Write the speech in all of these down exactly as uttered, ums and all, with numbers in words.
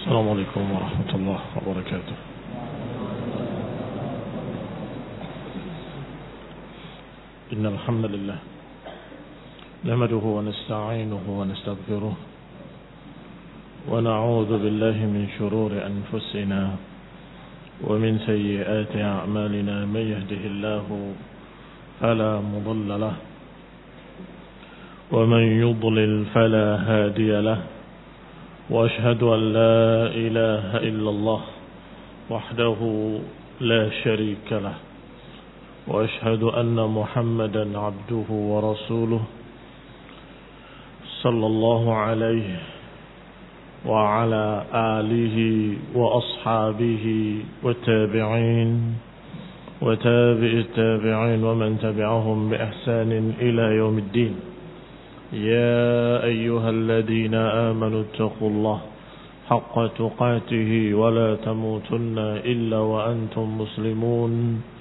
السلام عليكم ورحمة الله وبركاته. إن الحمد لله نحمده ونستعينه ونستغفره ونعوذ بالله من شرور أنفسنا ومن سيئات أعمالنا. من يهده الله فلا مضل له ومن يضلل فلا هادي له، وأشهد أن لا إله إلا الله وحده لا شريك له، وأشهد أن محمدا عبده ورسوله صلى الله عليه وعلى آله وأصحابه والتابعين وتابع التابعين ومن تبعهم بإحسان إلى يوم الدين. يا أيها الذين آمنوا اتقوا الله حق تقاته ولا تموتن إلا وأنتم مسلمون.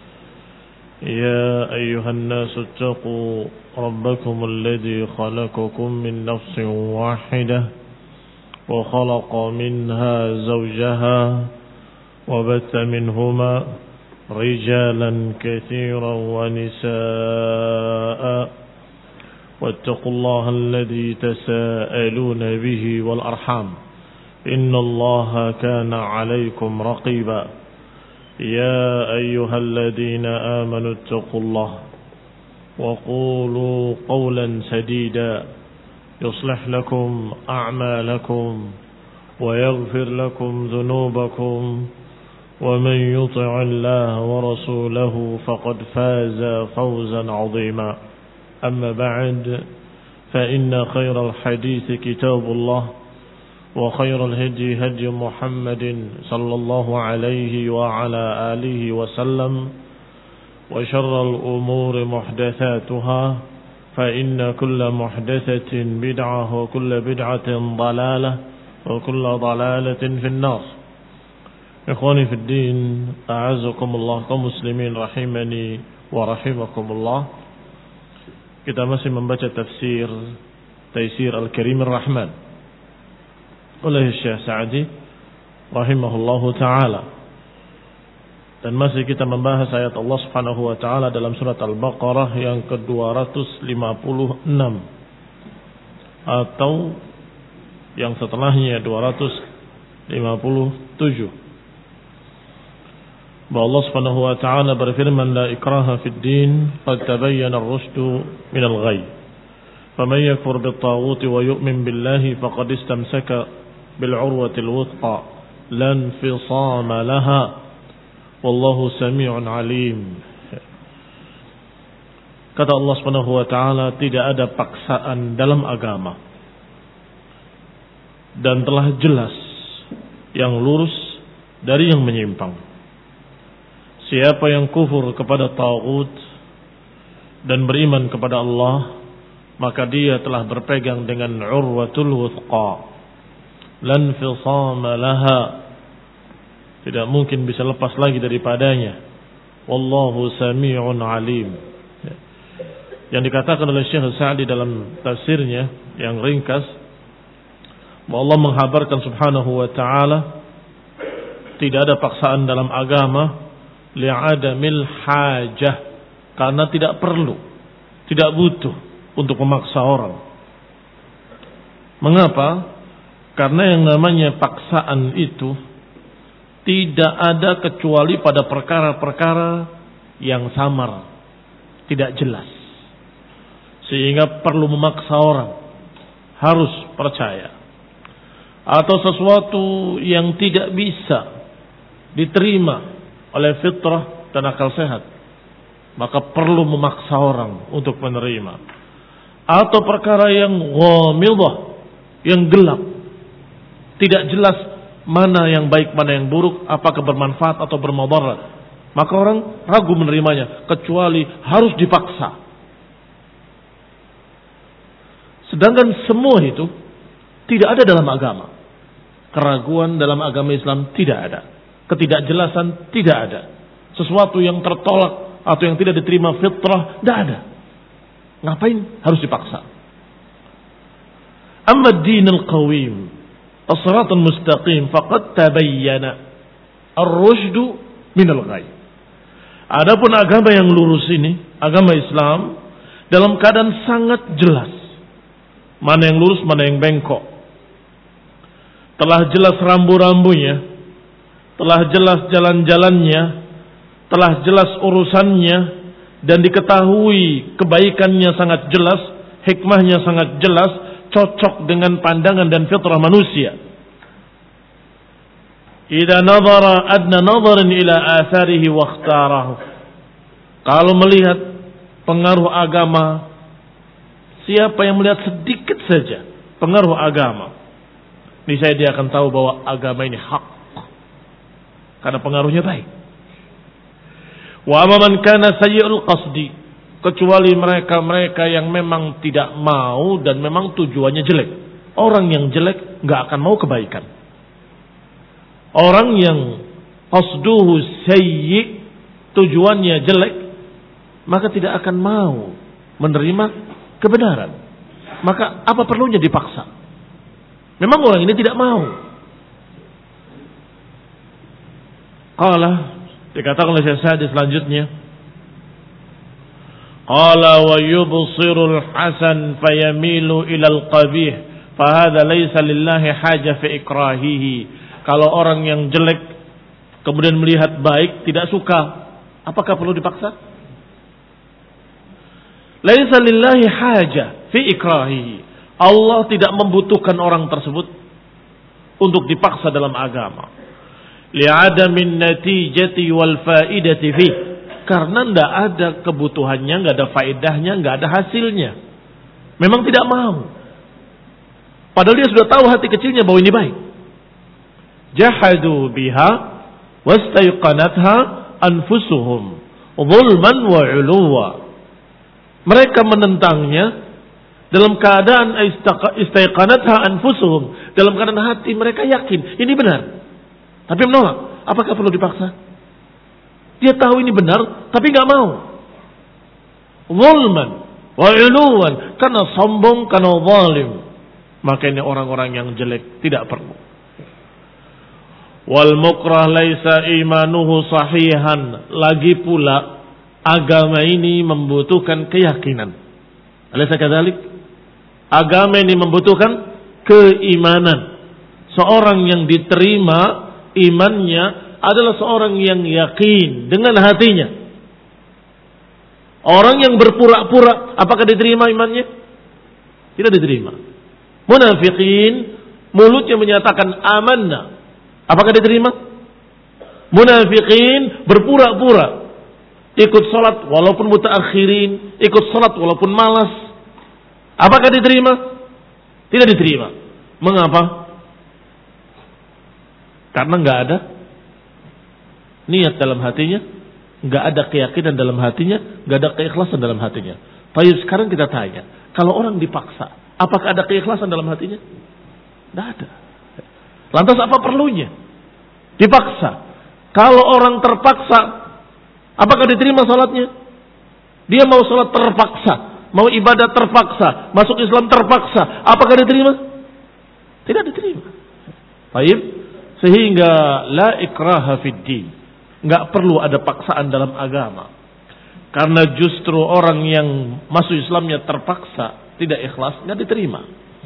يا أيها الناس اتقوا ربكم الذي خلقكم من نفس واحدة وخلق منها زوجها وبث منهما رجالا كثيرا ونساء، واتقوا الله الذي تساءلون به والأرحام إن الله كان عليكم رقيبا. يا أيها الذين آمنوا اتقوا الله وقولوا قولا سديدا يصلح لكم أعمالكم ويغفر لكم ذنوبكم، ومن يطع الله ورسوله فقد فاز فوزا عظيما. أما بعد، فإن خير الحديث كتاب الله، وخير الهدي هدي محمد صلى الله عليه وعلى آله وسلم، وشر الأمور محدثاتها، فإن كل محدثة بدعة وكل بدعة ضلالة وكل ضلالة في النار. إخواني في الدين، أعزكم الله كمسلمين رحمني ورحمكم الله. Kita masih membaca tafsir Taisir Al-Karim Ar-Rahman oleh Syekh Sa'di rahimahullahu ta'ala, dan masih kita membahas ayat Allah subhanahu wa ta'ala dalam surat Al-Baqarah yang ke dua ratus lima puluh enam atau yang setelahnya dua ratus lima puluh tujuh, bahwa Allah subhanahu wa ta'ala berfirman, la ikraha fid din qad tabayyana ar-rusydu minal ghayy faman yakfur bit-taghuti wa yu'min billahi faqad istamsaka bil 'urwatil wuthqa la infisama laha wallahu samii'un 'alim. Kata Allah subhanahu wa ta'ala, tidak ada paksaan dalam agama dan telah jelas yang lurus dari yang menyimpang. Siapa yang kufur kepada taghut dan beriman kepada Allah, maka dia telah berpegang dengan urwatul wuthqa, lan fisama laha, tidak mungkin bisa lepas lagi daripadanya. Wallahu sami'un alim. Yang dikatakan oleh Syekh Sa'di dalam tafsirnya yang ringkas, bahwa Allah menghabarkan subhanahu wa ta'ala tidak ada paksaan dalam agama li'adamil hajah, karena tidak perlu, tidak butuh untuk memaksa orang. Mengapa? Karena yang namanya paksaan itu tidak ada kecuali pada perkara-perkara yang samar, tidak jelas, sehingga perlu memaksa orang harus percaya, atau sesuatu yang tidak bisa diterima oleh fitrah dan akal sehat, maka perlu memaksa orang untuk menerima. Atau perkara yang ghamidah, yang gelap, tidak jelas mana yang baik mana yang buruk, apakah bermanfaat atau bermudarat, maka orang ragu menerimanya kecuali harus dipaksa. Sedangkan semua itu tidak ada dalam agama. Keraguan dalam agama Islam tidak ada. Ketidakjelasan tidak ada. Sesuatu yang tertolak atau yang tidak diterima fitrah tidak ada. Ngapain harus dipaksa? Amma dinul qawim, as-siratal mustaqim faqad tabayyana ar-rusydu minal ghayy. Adapun agama yang lurus ini, agama Islam, dalam keadaan sangat jelas mana yang lurus, mana yang bengkok. Telah jelas rambu-rambunya, telah jelas jalan-jalannya, telah jelas urusannya, dan diketahui kebaikannya sangat jelas, hikmahnya sangat jelas, cocok dengan pandangan dan fitrah manusia. Idza nadhara adna nadharin ila atharihi wa ikhtarahu. Kalau melihat pengaruh agama, siapa yang melihat sedikit saja pengaruh agama, niscaya dia akan tahu bahwa agama ini hak, karena pengaruhnya baik. Wa man kana sayyi'ul qasdi, kecuali mereka-mereka yang memang tidak mau dan memang tujuannya jelek. Orang yang jelek nggak akan mau kebaikan. Orang yang qasduhu sayyi', tujuannya jelek, maka tidak akan mau menerima kebenaran. Maka apa perlunya dipaksa? Memang orang ini tidak mau. Qala, dikatakan oleh Syekh Sa'di selanjutnya, qala wa yubsirul hasan fayamilu ilal qabih fahadha laysa lillahi haja fi ikrahihi. Kalau orang yang jelek kemudian melihat baik, tidak suka, apakah perlu dipaksa? Laysa lillahi haja fi ikrahihi. Allah tidak membutuhkan orang tersebut untuk dipaksa dalam agama. Li'adamin natijati wal faidati fi. Karena tidak ada kebutuhannya, tidak ada faedahnya, tidak ada hasilnya. Memang tidak mau. Padahal dia sudah tahu hati kecilnya bahwa ini baik. Jahadu biha wastayqanatha anfusuhum zulman wa 'uluwa. Mereka menentangnya dalam keadaan istayqanatha anfusuhum, dalam keadaan hati mereka yakin ini benar, tapi menolak. Apakah perlu dipaksa? Dia tahu ini benar tapi enggak mau. Zulman wa 'uluwan, karena sombong, karena zalim. Maka ini orang-orang yang jelek, tidak perlu. Wal mukrah laisa imanuhu sahihan. Lagi pula agama ini membutuhkan keyakinan. Alaysa kadzalik? Agama ini membutuhkan keimanan. Seorang yang diterima imannya adalah seorang yang yakin dengan hatinya. Orang yang berpura-pura, apakah diterima imannya? Tidak diterima. Munafikin mulutnya menyatakan amanna, apakah diterima? Munafikin berpura-pura, ikut salat walaupun mutaakhirin, ikut salat walaupun malas, apakah diterima? Tidak diterima. Mengapa? Karena enggak ada niat dalam hatinya, enggak ada keyakinan dalam hatinya, enggak ada keikhlasan dalam hatinya. Baik, sekarang kita tanya, kalau orang dipaksa, apakah ada keikhlasan dalam hatinya? Tidak ada. Lantas apa perlunya dipaksa? Kalau orang terpaksa, apakah diterima salatnya? Dia mau salat terpaksa, mau ibadah terpaksa, masuk Islam terpaksa, apakah diterima? Tidak diterima. Baik, sehingga la ikraha fid din. Enggak perlu ada paksaan dalam agama. Karena justru orang yang masuk Islamnya terpaksa, tidak ikhlas, enggak diterima.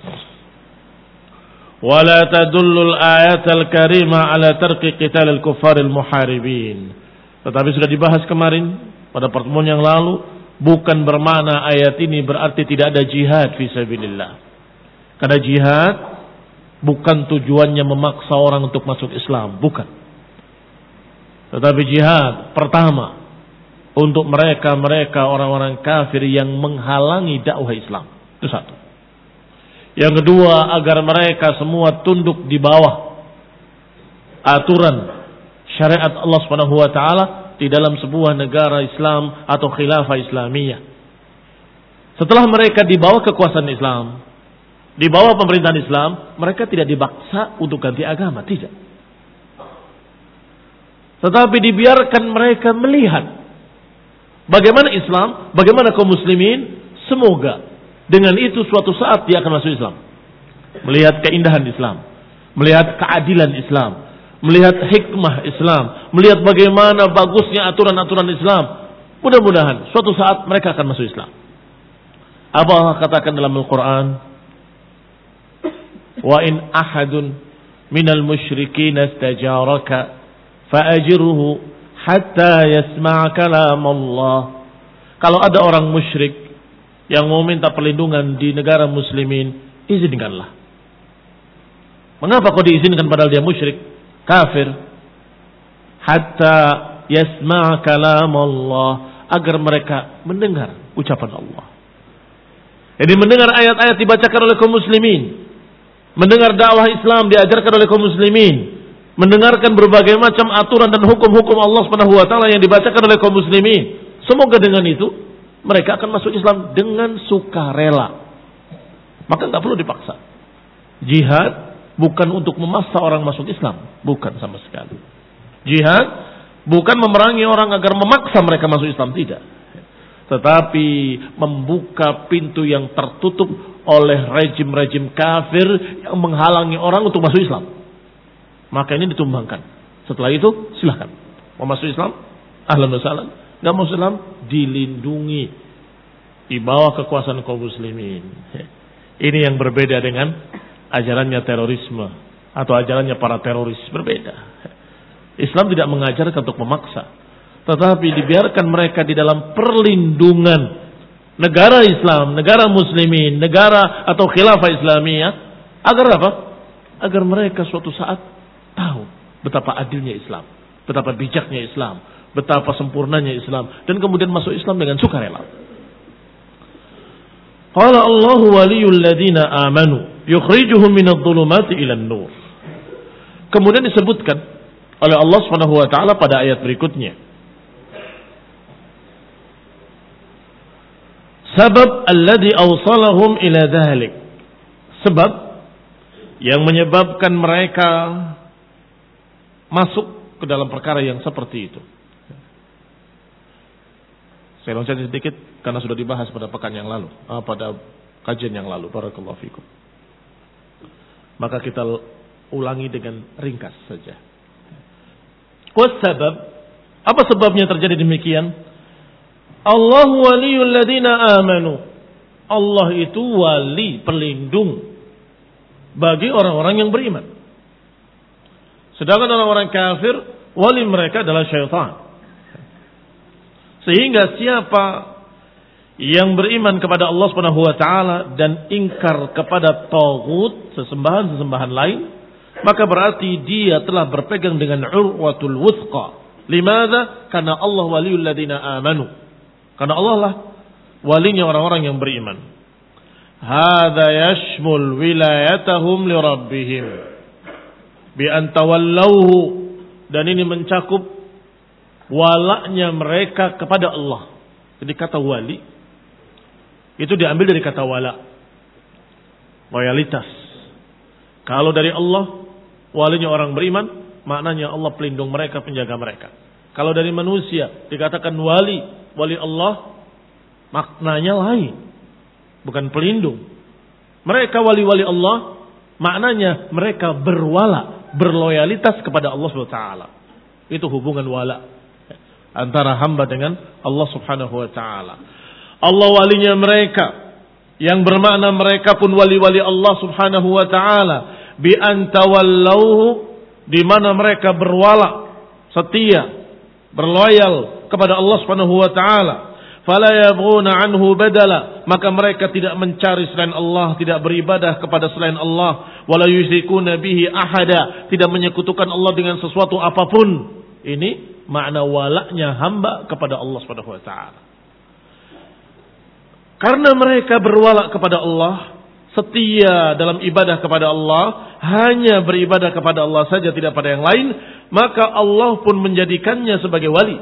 Wala tadullul ayatul karimah ala tarki qitalil kuffaril muharibin. Tetapi sudah dibahas kemarin pada pertemuan yang lalu, bukan bermakna ayat ini berarti tidak ada jihad fi sabilillah. Karena jihad bukan tujuannya memaksa orang untuk masuk Islam, bukan. Tetapi jihad pertama untuk mereka-mereka orang-orang kafir yang menghalangi dakwah Islam. Itu satu. Yang kedua, agar mereka semua tunduk di bawah aturan syariat Allah Subhanahu wa taala di dalam sebuah negara Islam atau khilafah Islamiyah. Setelah mereka di bawah kekuasaan Islam, di bawah pemerintahan Islam, mereka tidak dipaksa untuk ganti agama, tidak. Tetapi dibiarkan mereka melihat bagaimana Islam, bagaimana kaum muslimin, semoga dengan itu suatu saat dia akan masuk Islam. Melihat keindahan Islam. melihat keadilan Islam, melihat hikmah Islam, melihat bagaimana bagusnya aturan-aturan Islam. Mudah-mudahan suatu saat mereka akan masuk Islam. Apa Allah katakan dalam Al-Quran? Wa in ahadun minal musyrikin istajaraka fa'ajirhu hatta yasma'a kalam Allah. Kalau ada orang musyrik yang mau minta perlindungan di negara muslimin, izinkanlah. Mengapa kau diizinkan padahal dia musyrik, kafir? Hatta yasma'a kalam Allah, agar mereka mendengar ucapan Allah. Jadi mendengar ayat-ayat dibacakan oleh kaum muslimin, mendengar dakwah Islam diajarkan oleh kaum muslimin, mendengarkan berbagai macam aturan dan hukum-hukum Allah Subhanahu wa taala yang dibacakan oleh kaum muslimin. Semoga dengan itu mereka akan masuk Islam dengan sukarela. Maka enggak perlu dipaksa. Jihad bukan untuk memaksa orang masuk Islam, bukan sama sekali. Jihad bukan memerangi orang agar memaksa mereka masuk Islam, tidak. Tetapi membuka pintu yang tertutup oleh rejim-rejim kafir yang menghalangi orang untuk masuk Islam. Maka ini ditumbangkan. Setelah itu silahkan. Mau masuk Islam, ahlan wa sahlan. Enggak masuk Islam, dilindungi di bawah kekuasaan kaum muslimin. Ini yang berbeda dengan ajarannya terorisme atau ajarannya para teroris, berbeda. Islam tidak mengajarkan untuk memaksa, tetapi dibiarkan mereka di dalam perlindungan negara Islam, negara muslimin, negara atau khilafah Islamiyah, agar apa? Agar mereka suatu saat tahu betapa adilnya Islam, betapa bijaknya Islam, betapa sempurnanya Islam, dan kemudian masuk Islam dengan sukarela. Qala Allahu waliyul ladzina amanu yukhrijuhum minadh dhulumati ilan nur. Kemudian disebutkan oleh Allah Subhanahu wa taala pada ayat berikutnya, sabab alladhi awsalahum ila dhalik, sebab yang menyebabkan mereka masuk ke dalam perkara yang seperti itu. Saya loncat sedikit karena sudah dibahas pada pekan yang lalu, ah, pada kajian yang lalu. Barakallahu fikum. Maka kita ulangi dengan ringkas saja. Wasabab, apa sebabnya terjadi demikian? Allahu waliyul ladzina amanu. Allah itu wali, pelindung bagi orang-orang yang beriman. Sedangkan orang-orang kafir, wali mereka adalah syaitan. Sehingga siapa yang beriman kepada Allah Subhanahu wa taala dan ingkar kepada taghut, sesembahan-sesembahan lain, maka berarti dia telah berpegang dengan urwatul wuthqa. Limadza? Karena Allah waliyul ladzina amanu. Karena Allah lah walinya orang-orang yang beriman. Hadza yashmul wilayatahum li rabbihim bi an tawallawhu, dan ini mencakup walaknya mereka kepada Allah. Jadi kata wali itu diambil dari kata wala, loyalitas. Kalau dari Allah, walinya orang beriman, maknanya Allah pelindung mereka, penjaga mereka. Kalau dari manusia dikatakan wali, wali Allah, maknanya lain, bukan pelindung. Mereka wali-wali Allah, maknanya mereka berwala, berloyalitas kepada Allah subhanahu wa taala. Itu hubungan wala antara hamba dengan Allah subhanahu wa ta'ala. Allah walinya mereka, yang bermakna mereka pun wali-wali Allah subhanahu wa ta'ala. Bi antawallauhu, di mana mereka berwala, setia, berloyal kepada Allah subhanahu wa ta'ala. Fala yabghuna anhu badala, maka mereka tidak mencari selain Allah, tidak beribadah kepada selain Allah. Wala yusyrikuna bihi ahada, tidak menyekutukan Allah dengan sesuatu apapun. Ini makna walaknya hamba kepada Allah Subhanahu wa taala. Karena mereka berwala kepada Allah, setia dalam ibadah kepada Allah, hanya beribadah kepada Allah saja, tidak pada yang lain, maka Allah pun menjadikannya sebagai wali.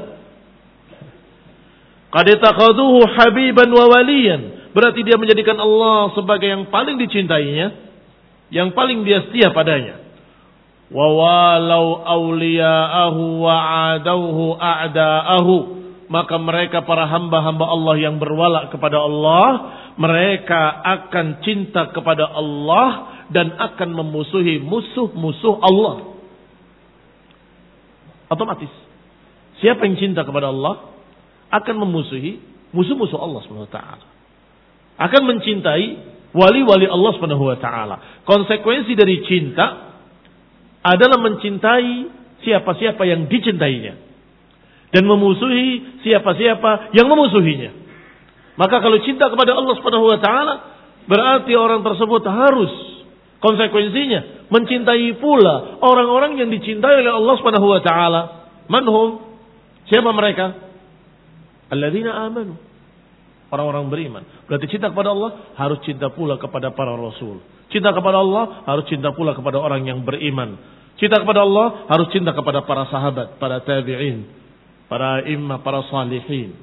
Qad taqaduhu habiban wa waliyan, berarti dia menjadikan Allah sebagai yang paling dicintainya, yang paling dia setia padanya. Wa walau awliya'ahu wa adauhu a'da'ahu, maka mereka para hamba-hamba Allah yang berwala kepada Allah, mereka akan cinta kepada Allah dan akan memusuhi musuh-musuh Allah. Otomatis. Siapa yang cinta kepada Allah akan memusuhi musuh-musuh Allah Subhanahu wa taala. Akan mencintai wali-wali Allah Subhanahu wa taala. Konsekuensi dari cinta adalah mencintai siapa-siapa yang dicintainya dan memusuhi siapa-siapa yang memusuhinya. Maka kalau cinta kepada Allah Subhanahu wa taala, berarti orang tersebut harus konsekuensinya mencintai pula orang-orang yang dicintai oleh Allah Subhanahu wa taala. Manhum? Siapa mereka? Alladzina amanu. Orang-orang beriman. Berarti cinta kepada Allah harus cinta pula kepada para rasul. Cinta kepada Allah harus cinta pula kepada orang yang beriman. Cinta kepada Allah harus cinta kepada para sahabat, para tabi'in, para imam, para salihin.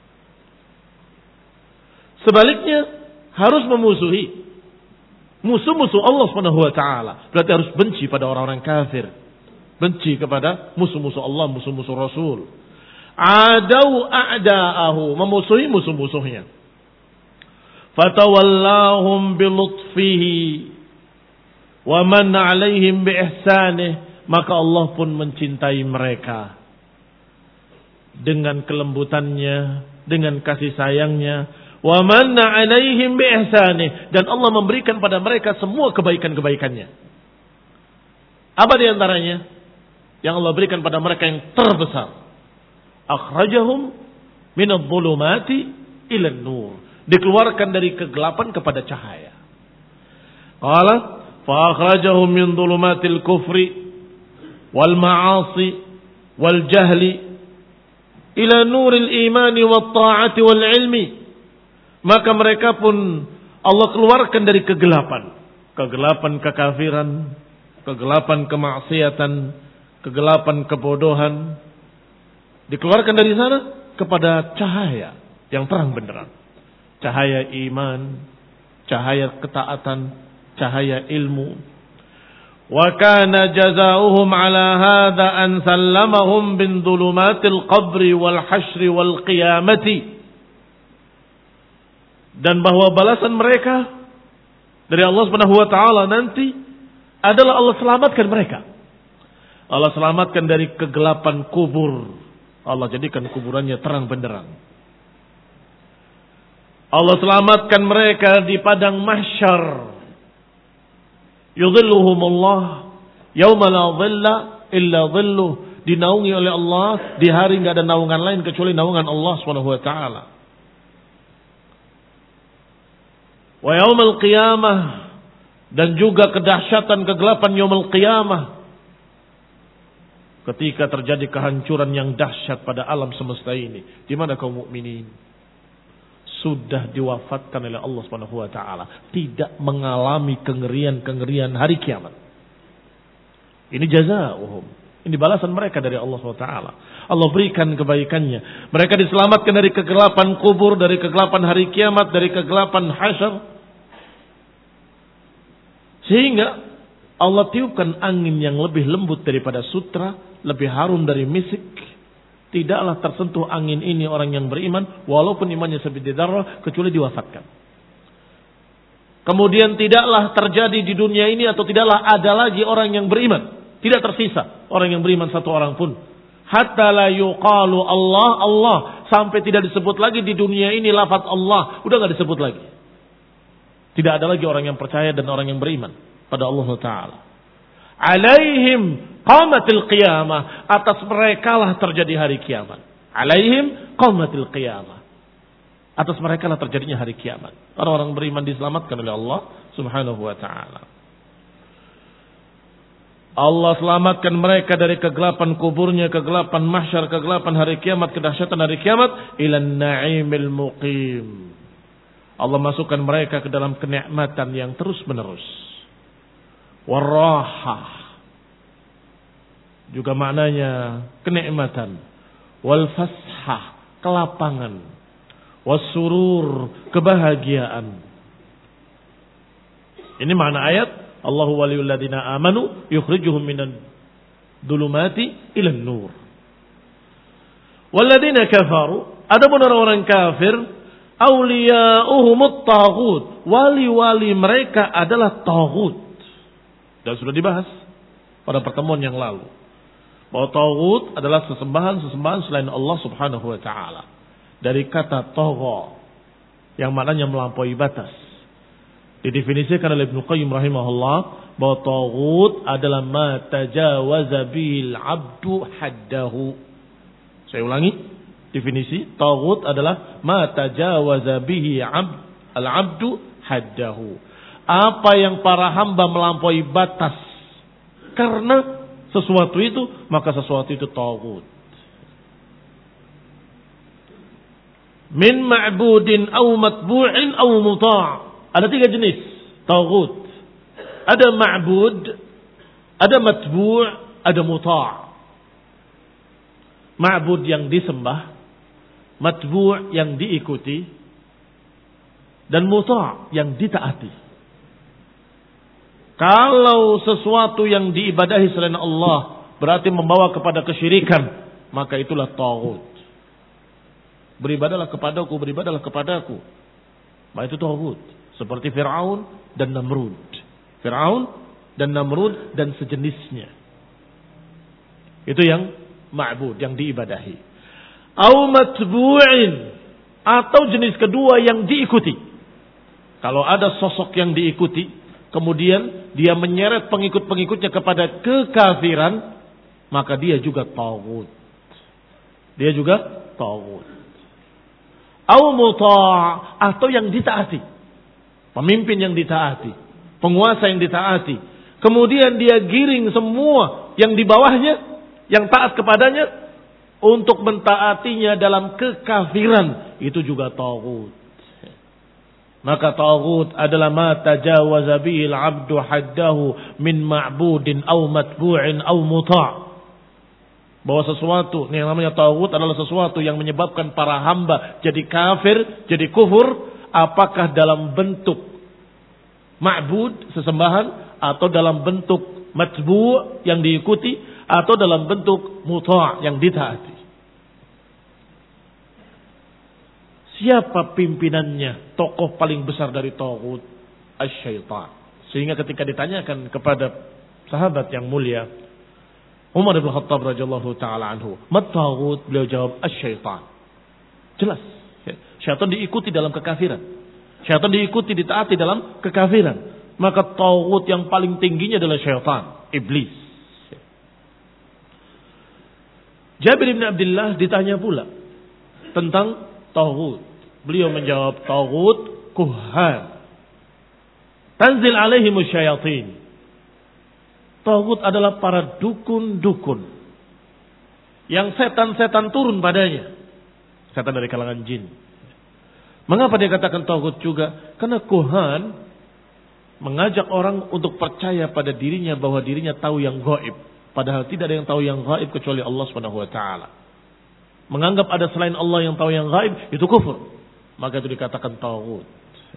Sebaliknya harus memusuhi musuh-musuh Allah Subhanahu wa taala. Berarti harus benci pada orang-orang kafir. Benci kepada musuh-musuh Allah, musuh-musuh Rasul. Adau a'da'ahu, memusuhi musuh-musuhnya. Fatawallahum bilutfihi wa man 'alaihim biihsanih, maka Allah pun mencintai mereka dengan kelembutannya, dengan kasih sayangnya. Wa manna 'alaihim bi ihsanih, dan Allah memberikan pada mereka semua kebaikan-kebaikannya. Apa di antaranya yang Allah berikan pada mereka yang terbesar? Akhrajahum minadh-dhulumati ila an-nur, dikeluarkan dari kegelapan kepada cahaya. Qala fa akhrajahum min dhulumatil kufri wal ma'asi wal jahli ila nuril imani wat ta'ati wal ilmi. Maka mereka pun Allah keluarkan dari kegelapan. Kegelapan kekafiran, kegelapan kemaksiatan, kegelapan kebodohan. Dikeluarkan dari sana kepada cahaya yang terang benderang. Cahaya iman, cahaya ketaatan, cahaya ilmu. Wa kana jazaohum ala hadha an sallamahum bin dhulumatil qabri wal hasyri wal qiyamati. Dan bahwa balasan mereka dari Allah Subhanahu wa taala nanti adalah Allah selamatkan mereka. Allah selamatkan dari kegelapan kubur. Allah jadikan kuburannya terang benderang. Allah selamatkan mereka di padang mahsyar. Yudhilluhumullah yauma la dhilla illa dhilluh, dinaungi oleh Allah di hari enggak ada naungan lain kecuali naungan Allah Subhanahu wa taala. Wa yaumil qiyamah, dan juga kedahsyatan kegelapan yaumil qiyamah, ketika terjadi kehancuran yang dahsyat pada alam semesta ini. Di mana kaum mukminin sudah diwafatkan oleh Allah Subhanahu wa taala, tidak mengalami kengerian-kengerian hari kiamat. Ini jazaohum, ini balasan mereka dari Allah Subhanahu wa taala. Allah berikan kebaikannya. Mereka diselamatkan dari kegelapan kubur, dari kegelapan hari kiamat, dari kegelapan hasyar. Sehingga Allah tiupkan angin yang lebih lembut daripada sutra, lebih harum dari misik. Tidaklah tersentuh angin ini orang yang beriman, walaupun imannya sebiji dzarrah, kecuali diwafatkan. Kemudian tidaklah terjadi di dunia ini, atau tidaklah ada lagi orang yang beriman. Tidak tersisa orang yang beriman satu orang pun. Hatta la yuqalu Allah, Allah. Sampai tidak disebut lagi di dunia ini lafaz Allah. Udah gak disebut lagi. Tidak ada lagi orang yang percaya dan orang yang beriman pada Allah Ta'ala. Alaihim qamatil qiyamah. Atas mereka lah terjadi hari kiamat. Alaihim qamatil qiyamah. Atas mereka lah terjadinya hari kiamat. Orang-orang beriman diselamatkan oleh Allah Subhanahu wa Ta'ala. Allah selamatkan mereka dari kegelapan kuburnya, kegelapan mahsyar, kegelapan hari kiamat, kedahsyatan hari kiamat, ilan na'imil muqim. Allah masukkan mereka ke dalam kenikmatan yang terus menerus. Warahah, juga maknanya kenikmatan. Wal fashah, kelapangan. Wasurur, kebahagiaan. Ini makna ayat. Allahu waliyul ladzina amanu yukhrijuhum minan dhulumati ilan nur. Walladzina kafaru, adapun orang-orang kafir, awliya'uhumut taghut, wali-wali mereka adalah taghut. Dan sudah dibahas pada pertemuan yang lalu. Bahwa taghut adalah sesembahan-sesembahan selain Allah subhanahu wa ta'ala. Dari kata tagha, yang maknanya melampaui batas. Didefinisikan oleh Ibnu Qayyim rahimahullah bahwa taghut adalah ma tajawaza bil abdu haddahu. Saya ulangi definisi, taghut adalah ma tajawaza bihi abd al-abdu haddahu. Apa yang para hamba melampaui batas karena sesuatu itu, maka sesuatu itu taghut. Min ma'budin aw matbu'in aw muta'. Ada tiga jenis taghut. Ada ma'bud, ada matbu', ada muta'. Ma'bud yang disembah, matbu' yang diikuti, dan muta' yang ditaati. Kalau sesuatu yang diibadahi selain Allah berarti membawa kepada kesyirikan, maka itulah taghut. Beribadahlah kepadaku, beribadahlah kepadaku. Maka itu taghut. Seperti Fir'aun dan Namrud. Fir'aun dan Namrud dan sejenisnya. Itu yang ma'bud, yang diibadahi. Au matbu'in, atau jenis kedua yang diikuti. Kalau ada sosok yang diikuti, kemudian dia menyeret pengikut-pengikutnya kepada kekafiran, maka dia juga taghut. Dia juga taghut. Au muta', atau yang ditaati. Pemimpin yang ditaati, penguasa yang ditaati. Kemudian dia giring semua yang di bawahnya, yang taat kepadanya, untuk mentaatinya dalam kekafiran. Itu juga taghut. Maka taghut adalah ma tajawaza bihi al-'abdu haddahu min ma'budin aw matbu'in aw muta'. Bahwa sesuatu, yang namanya taghut adalah sesuatu yang menyebabkan para hamba jadi kafir, jadi kufur, apakah dalam bentuk ma'bud, sesembahan, atau dalam bentuk matbu' yang diikuti, atau dalam bentuk muta' yang ditaati. Siapa pimpinannya, tokoh paling besar dari taghut? Asy-syaitan. Sehingga ketika ditanyakan kepada sahabat yang mulia Umar bin Khattab radhiyallahu taala anhu, "Mat taghut?" Beliau jawab, "Asy-syaitan." Jelas, syaitan diikuti dalam kekafiran. Syaitan diikuti, ditaati dalam kekafiran. Maka taghut yang paling tingginya adalah syaitan, iblis. Jabir bin Abdullah ditanya pula tentang taghut. Beliau menjawab, taghut kuhan. Tanzil alaihimus syayatin. Taghut adalah para dukun-dukun yang setan-setan turun padanya. Setan dari kalangan jin. Mengapa dia katakan taghut juga? Karena kuhan mengajak orang untuk percaya pada dirinya bahwa dirinya tahu yang gaib. Padahal tidak ada yang tahu yang gaib kecuali Allah subhanahu wa taala. Menganggap ada selain Allah yang tahu yang gaib, itu kufur. Maka itu dikatakan taghut.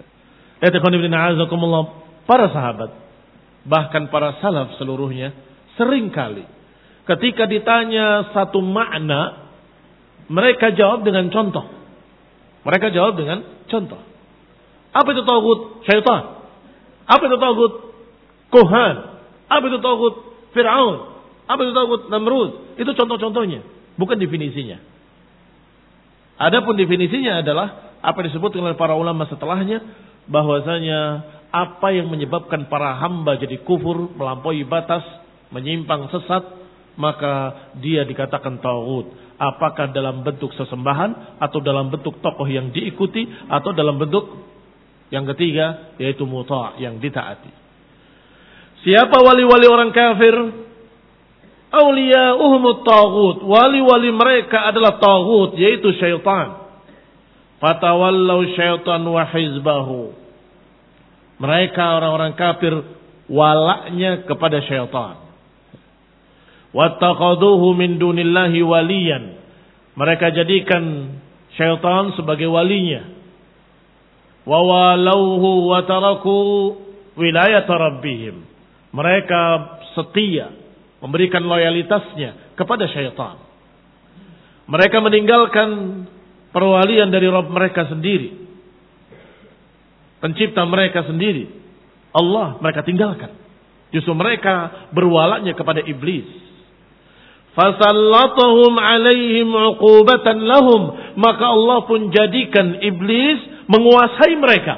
Para sahabat, bahkan para salaf seluruhnya, seringkali ketika ditanya satu makna, mereka jawab dengan contoh. Mereka jawab dengan contoh. Apa itu taghut? Syaitan. Apa itu taghut? Kuhan. Apa itu taghut? Fir'aun. Apa itu taghut? Namrud. Itu contoh-contohnya, bukan definisinya. Adapun definisinya adalah apa disebut oleh para ulama setelahnya, bahwasanya apa yang menyebabkan para hamba jadi kufur, melampaui batas, menyimpang sesat, maka dia dikatakan taghut. Apakah dalam bentuk sesembahan, atau dalam bentuk tokoh yang diikuti, atau dalam bentuk yang ketiga, yaitu muta' yang ditaati. Siapa wali-wali orang kafir? Awliya'uhumut taghut. Wali-wali mereka adalah taghut, yaitu syaitan. Fatawallau syaitan wa hizbahu. Mereka orang-orang kafir walaknya kepada syaitan. Wattaqaduhu min dunillahi waliyan. Mereka jadikan syaitan sebagai walinya. Wa walauhu wa taraku wilayata rabbihim. Mereka setia, memberikan loyalitasnya kepada syaitan. Mereka meninggalkan perwalian dari Rabb mereka sendiri, pencipta mereka sendiri, Allah, mereka tinggalkan. Justru mereka berwalaknya kepada iblis. Fasallatuhum alaihim uqubatan lahum. Maka Allah pun jadikan iblis menguasai mereka.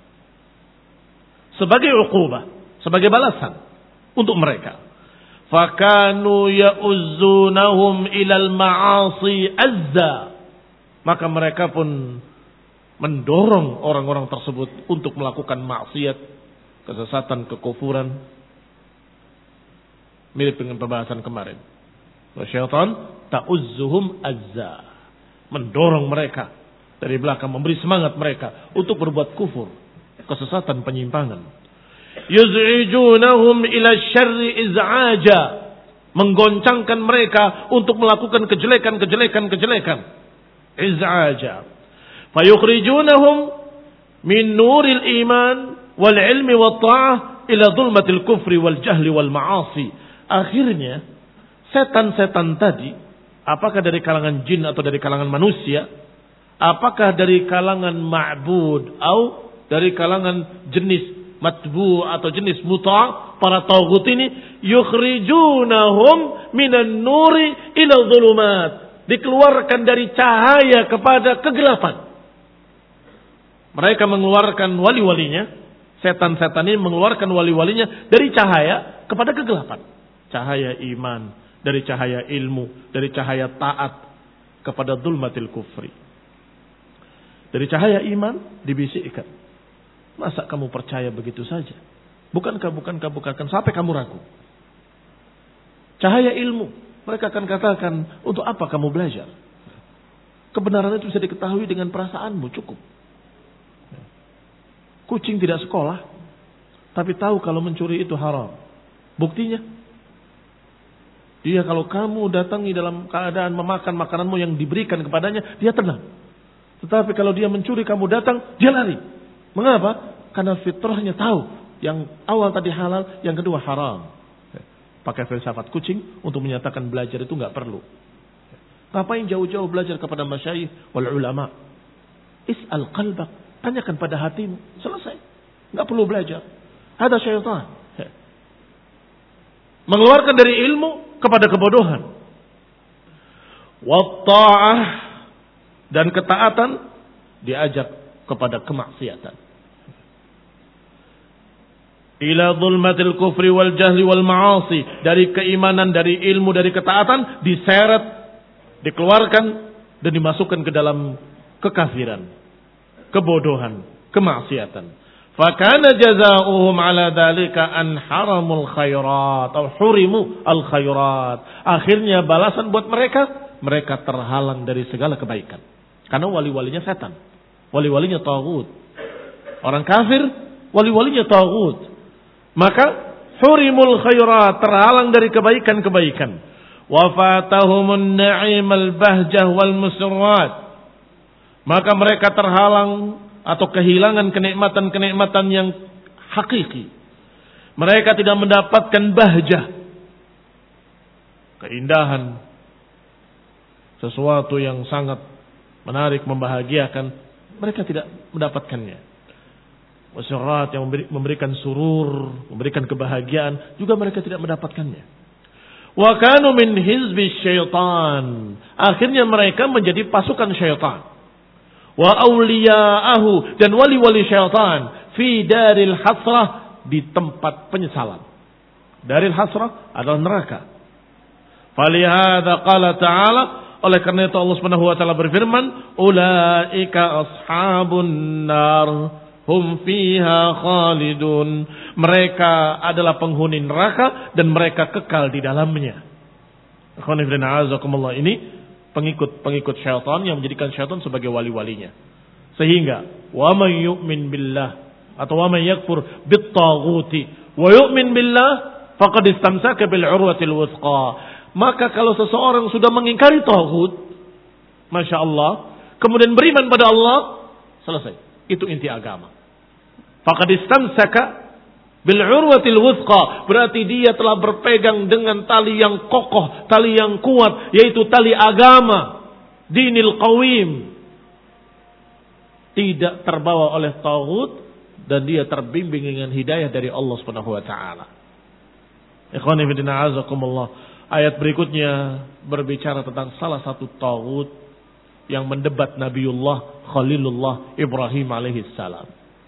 Sebagai uqubah. Sebagai balasan untuk mereka. Fakanu ya'uzzunahum ilal ma'asi azza. Maka mereka pun mendorong orang-orang tersebut untuk melakukan maksiat, kesesatan, kekufuran. Mirip dengan pembahasan kemarin. Syaitan ta'uzzuhum azza. Mendorong mereka dari belakang, memberi semangat mereka untuk berbuat kufur, kesesatan, penyimpangan. Yuz'ijunahum ila syarri iz'aja. Menggoncangkan mereka untuk melakukan kejelekan-kejelekan kejelekan. Iz'aja. Fayukhrijunahum min nuril iman wal ilmi wat ta'ah ila dhulmatil kufri wal jahli wal ma'asi. Akhirnya setan-setan tadi, apakah dari kalangan jin atau dari kalangan manusia, apakah dari kalangan ma'bud atau dari kalangan jenis matbu atau jenis muta', para taghut ini yukhrijunahum minan nuri ila dhulumat, dikeluarkan dari cahaya kepada kegelapan. Mereka mengeluarkan wali-walinya, setan-setan ini mengeluarkan wali-walinya dari cahaya kepada kegelapan. Cahaya iman, dari cahaya ilmu, dari cahaya taat kepada dzulmatil kufri. Dari cahaya iman dibisikkan. Masa kamu percaya begitu saja? Bukankah, bukankah, bukankah, sampai kamu ragu. Cahaya ilmu, mereka akan katakan, untuk apa kamu belajar? Kebenaran itu bisa diketahui dengan perasaanmu, cukup. Kucing tidak sekolah, tapi tahu kalau mencuri itu haram. Buktinya, dia kalau kamu datangi dalam keadaan memakan makananmu yang diberikan kepadanya, dia tenang. Tetapi kalau dia mencuri, kamu datang, dia lari. Mengapa? Karena fitrahnya tahu. Yang awal tadi halal, yang kedua haram. Pakai filsafat kucing untuk menyatakan belajar itu nggak perlu. Ngapain jauh-jauh belajar kepada masyayikh wal ulama? Is'al qalbak, tanyakan pada hatimu. Selesai. Nggak perlu belajar. Ada syaitan. Mengeluarkan dari ilmu kepada kebodohan. Watta'ah, dan ketaatan diajak kepada kemaksiatan. Ila dhulmatil kufri wal jahli wal ma'asi, dari keimanan, dari ilmu, dari ketaatan diseret, dikeluarkan dan dimasukkan ke dalam kekafiran, kebodohan, kemaksiatan. Fakana jazaohum ala dzalika an haramul khairat atau hurimu al khairat. Akhirnya balasan buat mereka, mereka terhalang dari segala kebaikan. Karena wali-walinya setan, wali-walinya taghut. Orang kafir wali-walinya taghut. Maka hurimul khairat, terhalang dari kebaikan-kebaikan. Wa fatahumun na'imal bahjah wal musrat. Maka mereka terhalang atau kehilangan kenikmatan-kenikmatan yang hakiki. Mereka tidak mendapatkan bahjah, keindahan, sesuatu yang sangat menarik, membahagiakan. Mereka tidak mendapatkannya. Wasyarat yang memberikan surur, memberikan kebahagiaan, juga mereka tidak mendapatkannya. Wa kanu min hizbi syaitan. Akhirnya mereka menjadi pasukan syaitan. Wa awliya'ahu, dan wali-wali syaitan fi daril hasrah, di tempat penyesalan. Daril hasrah adalah neraka. Falihada qala ta'ala, oleh karena itu Allah Subhanahu wa taala berfirman, ulaika ashabun nar hum fiha khalidun. Mereka adalah penghuni neraka dan mereka kekal di dalamnya. Ini pengikut-pengikut syaitan yang menjadikan syaitan sebagai wali-walinya. Sehingga wa man yu'min billah atau wa man yakfur bit-taghuti wa yu'min billah faqad istamsaka bil urwatil wuthqa. Maka kalau seseorang sudah mengingkari taghut, Masya Allah, kemudian beriman pada Allah, selesai. Itu inti agama. Faqad istamsaka bil urwatil wuthqa, berarti dia telah berpegang dengan tali yang kokoh, tali yang kuat, yaitu tali agama, dinil qawim. Tidak terbawa oleh taghut dan dia terbimbing dengan hidayah dari Allah Subhanahu wa taala. Ikhwani fillah azakumullah. Ayat berikutnya berbicara tentang salah satu taghut yang mendebat Nabiullah Khalilullah Ibrahim alaihi salam.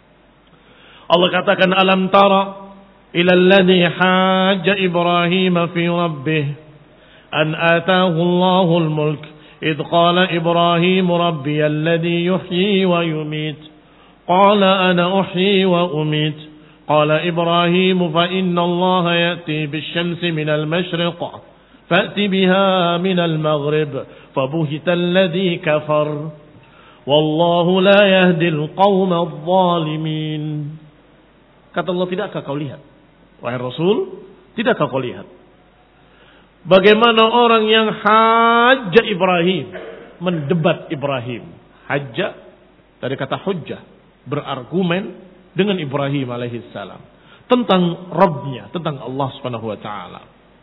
Allah katakan, alam tara ila alladhi hajja Ibrahim fi rabbih an ataahu Allahul mulk id qala Ibrahim rabbi alladhi yuhyi wa yumit qala ana uhyi wa umit qala Ibrahim fa inna Allah ya'ti bish-shamsi minal mashriq fa'ti biha minal maghrib fabuhita alladhi kafar wallahu la yahdil qawma adh-dhalimin. Kata Allah, tidakkah kau lihat, wahai Rasul, tidakkah kau lihat bagaimana orang yang hajja Ibrahim, mendebat Ibrahim. Hajja dari kata hujjah, berargumen dengan Ibrahim alaihissalam tentang Rabbnya, tentang Allah subhanahu wa ta'ala.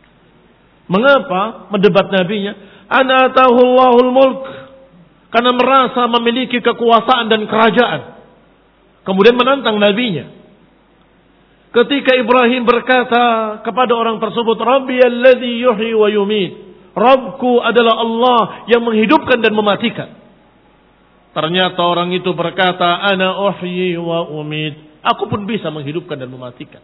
Mengapa mendebat nabinya? Ana atahu Allahul mulk, karena merasa memiliki kekuasaan dan kerajaan. Kemudian menantang nabinya. Ketika Ibrahim berkata kepada orang tersebut, Rabbi alladhi yuhyi wa yumit, Rabbku adalah Allah yang menghidupkan dan mematikan. Ternyata orang itu berkata, ana uhyi wa umit, aku pun bisa menghidupkan dan mematikan.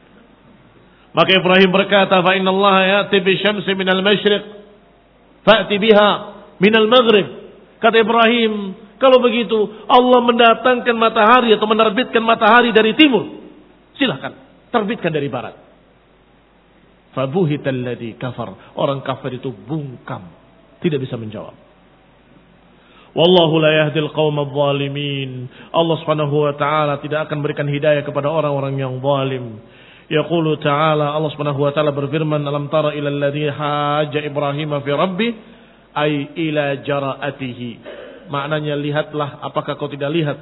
Maka Ibrahim berkata, fa inna Allah ya'ti bi syamsi minal masyriq fa'ti biha minal maghrib. Kata Ibrahim, kalau begitu Allah mendatangkan matahari atau menerbitkan matahari dari timur, silahkan terbitkan dari barat. Fabuhital ladzi kafar, orang kafir itu bungkam, tidak bisa menjawab. Wallahu la yahdil qaumadh dhalimin. Allah Subhanahu wa taala tidak akan berikan hidayah kepada orang-orang yang zalim. Yaqulu ta'ala, Allah Subhanahu wa taala berfirman, alam tara ilal ladzi hajja Ibrahim fi rabbi ay ila jara'atihi. Maknanya, lihatlah, apakah kau tidak lihat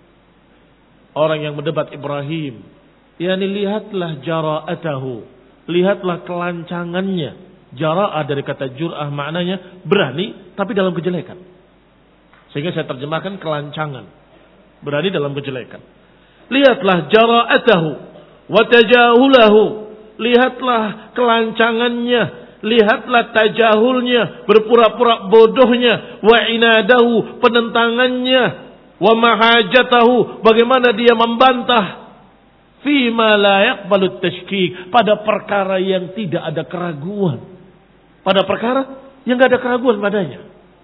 orang yang mendebat Ibrahim? Yani lihatlah jara'atahu, lihatlah kelancangannya. Jara'ah dari kata jur'ah, maknanya berani tapi dalam kejelekan. Sehingga saya terjemahkan kelancangan, berani dalam kejelekan. Lihatlah jara'atahu wa tajahulahu, lihatlah kelancangannya, lihatlah tajahulnya, berpura-pura bodohnya, wa inadahu, penentangannya, wa mahajatahu, bagaimana dia membantah, fima la yaqbalu tashkik, pada perkara yang tidak ada keraguan, pada perkara yang tidak ada keraguan padanya.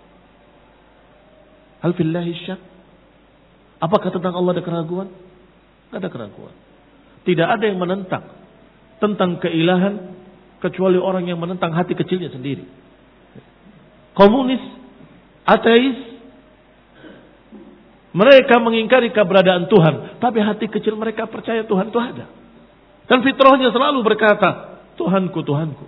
Hal fillahi syak, apakah tentang Allah ada keraguan? Tidak ada keraguan. Tidak ada yang menentang tentang keilahan kecuali orang yang menentang hati kecilnya sendiri. Komunis, ateis, mereka mengingkari keberadaan Tuhan, tapi hati kecil mereka percaya Tuhan itu ada. Dan fitrahnya selalu berkata, Tuhanku, Tuhanku.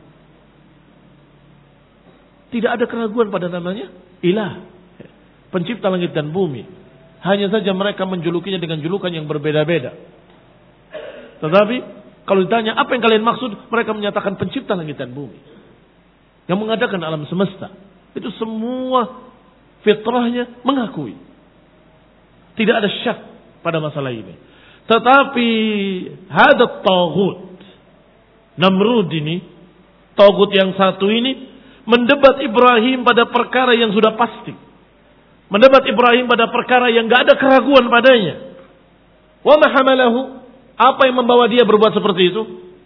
Tidak ada keraguan pada namanya ilah, pencipta langit dan bumi. Hanya saja mereka menjulukinya dengan julukan yang berbeda-beda. Tetapi kalau ditanya apa yang kalian maksud, mereka menyatakan pencipta langit dan bumi, yang mengadakan alam semesta. Itu semua fitrahnya mengakui. Tidak ada syak pada masalah ini. Tetapi hadat taghut, Namrud ini, taghut yang satu ini, mendebat Ibrahim pada perkara yang sudah pasti. Mendebat Ibrahim pada perkara yang gak ada keraguan padanya. Wa ma hamalahu, apa yang membawa dia berbuat seperti itu?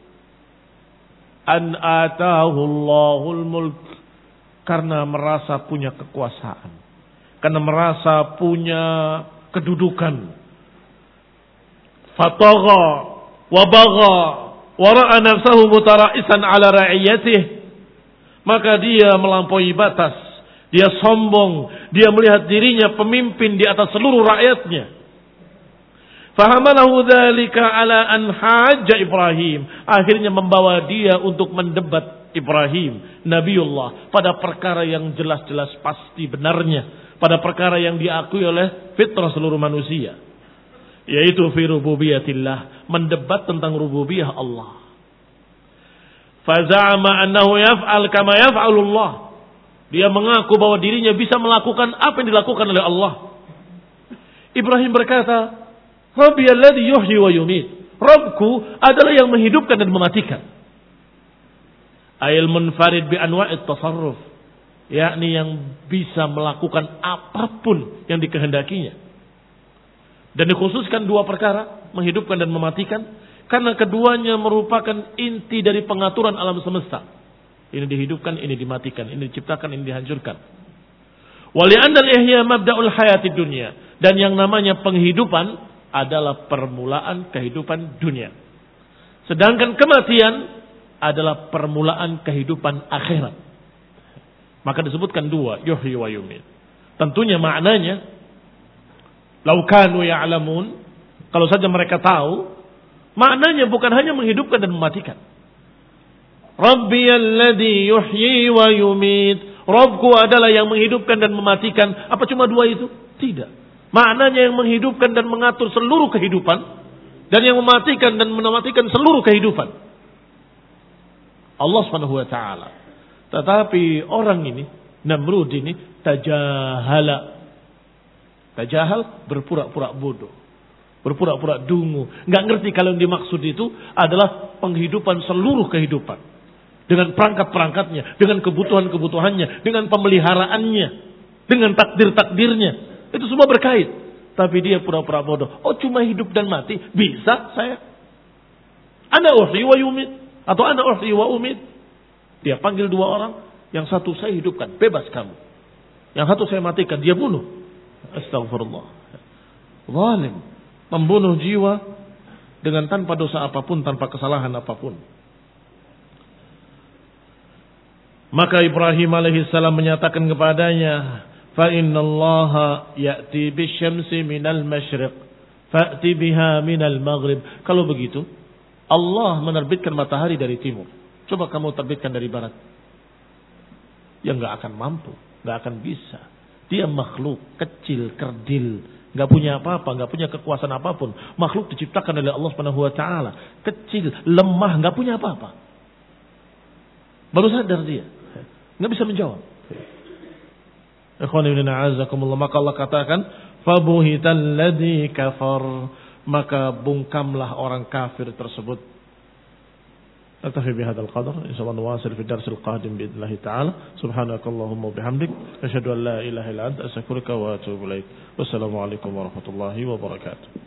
An atahu Allahul mulk, karena merasa punya kekuasaan, karena merasa punya kedudukan. Fatagha wa bagha wa ra'a nafsahu mutara'isan ala ra'iyatihi, maka dia melampaui batas, dia sombong, dia melihat dirinya pemimpin di atas seluruh rakyatnya. Fahamalahu dzalika ala an hajja Ibrahim, akhirnya membawa dia untuk mendebat Ibrahim Nabiullah pada perkara yang jelas-jelas pasti benarnya, pada perkara yang diakui oleh fitrah seluruh manusia, yaitu fi rububiyatillah, mendebat tentang rububiyah Allah. Faza'ama annahu yaf'al kama yaf'alullah, dia mengaku bahwa dirinya bisa melakukan apa yang dilakukan oleh Allah. Ibrahim berkata, Rabbi alladhi yuhyi wa yumit, Rabbku adalah yang menghidupkan dan mematikan. Ayil munfarid bi anwa'it tasarruf, yakni yang bisa melakukan apapun yang dikehendakinya. Dan dikhususkan dua perkara, menghidupkan dan mematikan, karena keduanya merupakan inti dari pengaturan alam semesta. Ini dihidupkan, ini dimatikan, ini diciptakan, ini dihancurkan. Wa li'anna al-ihya mabda'ul hayatid dunya, dan yang namanya penghidupan adalah permulaan kehidupan dunia. Sedangkan kematian adalah permulaan kehidupan akhirat. Maka disebutkan dua, yuhyi wa yumit. Tentunya maknanya, lau kanu ya'lamun, kalau saja mereka tahu, maknanya bukan hanya menghidupkan dan mematikan. Rabbiyalladzi yuhyi wa yumit. Rabbku adalah yang menghidupkan dan mematikan. Apa cuma dua itu? Tidak. Maknanya yang menghidupkan dan mengatur seluruh kehidupan, dan yang mematikan dan mematikan seluruh kehidupan. Allah Subhanahu wa taala. Tetapi orang ini, Namrud ini, tajahala. Tajahal, berpura-pura bodoh, berpura-pura dungu, nggak ngerti kalau yang dimaksud itu adalah penghidupan seluruh kehidupan, dengan perangkat-perangkatnya, dengan kebutuhan-kebutuhannya, dengan pemeliharaannya, dengan takdir-takdirnya. Itu semua berkait. Tapi dia pura-pura bodoh. Oh, cuma hidup dan mati? Bisa saya. Ana uhyi wa yumit. Atau ana uhyi wa umit. Dia panggil dua orang. Yang satu saya hidupkan. Bebas kamu. Yang satu saya matikan. Dia bunuh. Astagfirullah. Zalim. Membunuh jiwa dengan tanpa dosa apapun, tanpa kesalahan apapun. Maka Ibrahim alaihissalam menyatakan kepadanya, fa innallaha ya'ti bisyamsi minal masyriq fa'ti biha minal maghrib. Kalau begitu, Allah menerbitkan matahari dari timur. Coba kamu terbitkan dari barat. Ya enggak akan mampu, enggak akan bisa. Dia makhluk kecil, kerdil, enggak punya apa-apa, enggak punya kekuasaan apapun. Makhluk diciptakan oleh Allah Subhanahu wa taala, kecil, lemah, enggak punya apa-apa. Baru sadar dia, enggak bisa menjawab. Ikhwani fillah a'azzakumullah, maka Allah katakan fabuhital ladzi kafar, maka bungkamlah orang kafir tersebut. Naktafi bihadzal qadar, insyaallah nuwasil fi darsil qadim biidznillah taala. Subhanakallahumma bihamdik asyhadu an la ilaha illa anta astaghfiruka wa atubu ilaik. Wassalamu alaikum warahmatullahi wabarakatuh.